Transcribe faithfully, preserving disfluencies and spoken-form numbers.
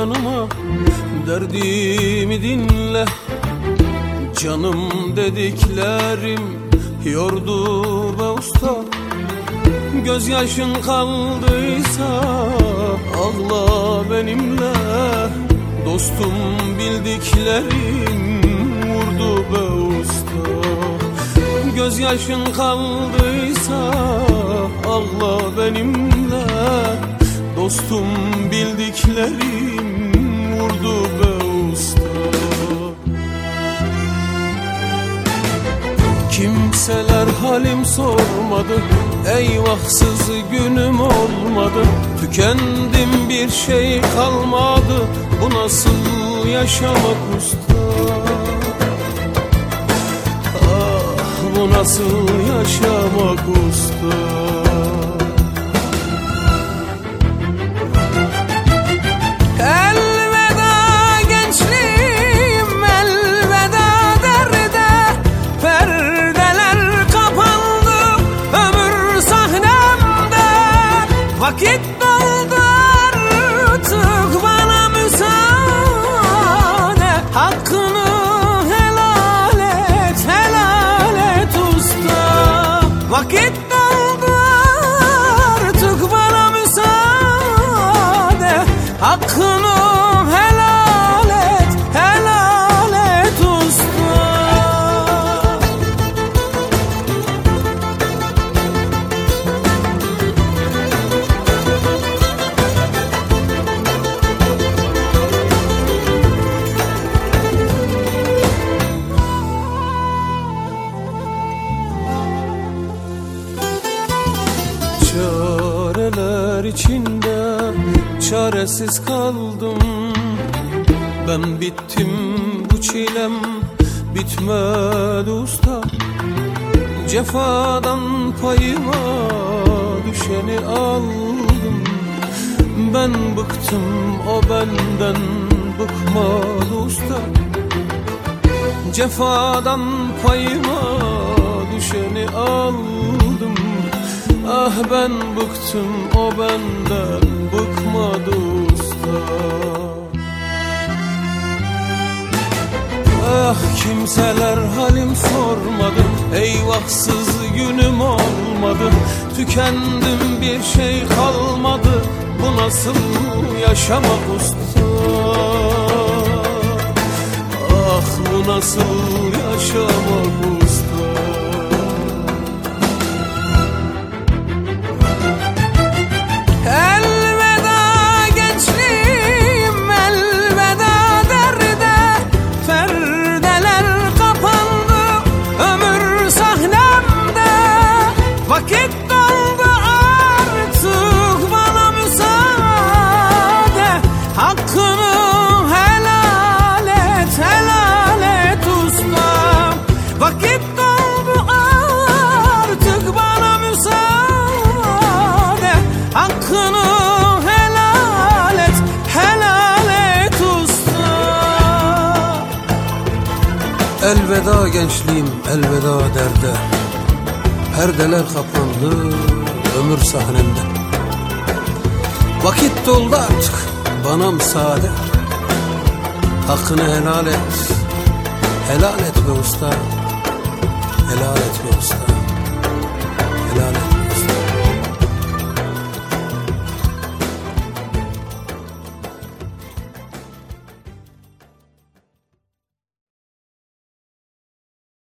yanıma, derdimi dinle. Canım dediklerim yordu be usta. Gözyaşın kaldıysa ağla benimle. Dostum bildiklerim vurdu be usta. Gözyaşın kaldıysa ağla benimle. Dostum bildiklerim vurdu be usta. Kimseler halim sormadı, eyvahsız günüm olmadı. Tükendim, bir şey kalmadı, bu nasıl yaşamak usta? Ah, bu nasıl yaşamak usta? Vakit doldu artık, bana müsaade. Hakkını helal et, helal et usta. Vakit doldu artık, bana müsaade. Hakkını helal et, helal et usta. Çareler içinde çaresiz kaldım. Ben bittim, bu çilem bitmedi usta. Cefadan payıma düşeni aldım. Ben bıktım, o benden bıkmadı usta. Cefadan payıma düşeni aldım. Ah ben bıktım, o benden bıkmadı usta. Ah kimseler halim sormadı, eyvahsız günüm olmadı. Tükendim, bir şey kalmadı, bu nasıl yaşamak usta? Ah bu nasıl yaşamak usta? Vakit doldu artık, bana müsaade. Hakkını helal et, helal et usta. Vakit doldu artık, bana müsaade. Hakkını helal et, helal et usta. Elveda gençliğim, elveda derde. Perdeler kapandı ömür sahnemde. Vakit doldu artık, bana müsaade. Hakkını helal et, helal et be usta. Helal et be usta.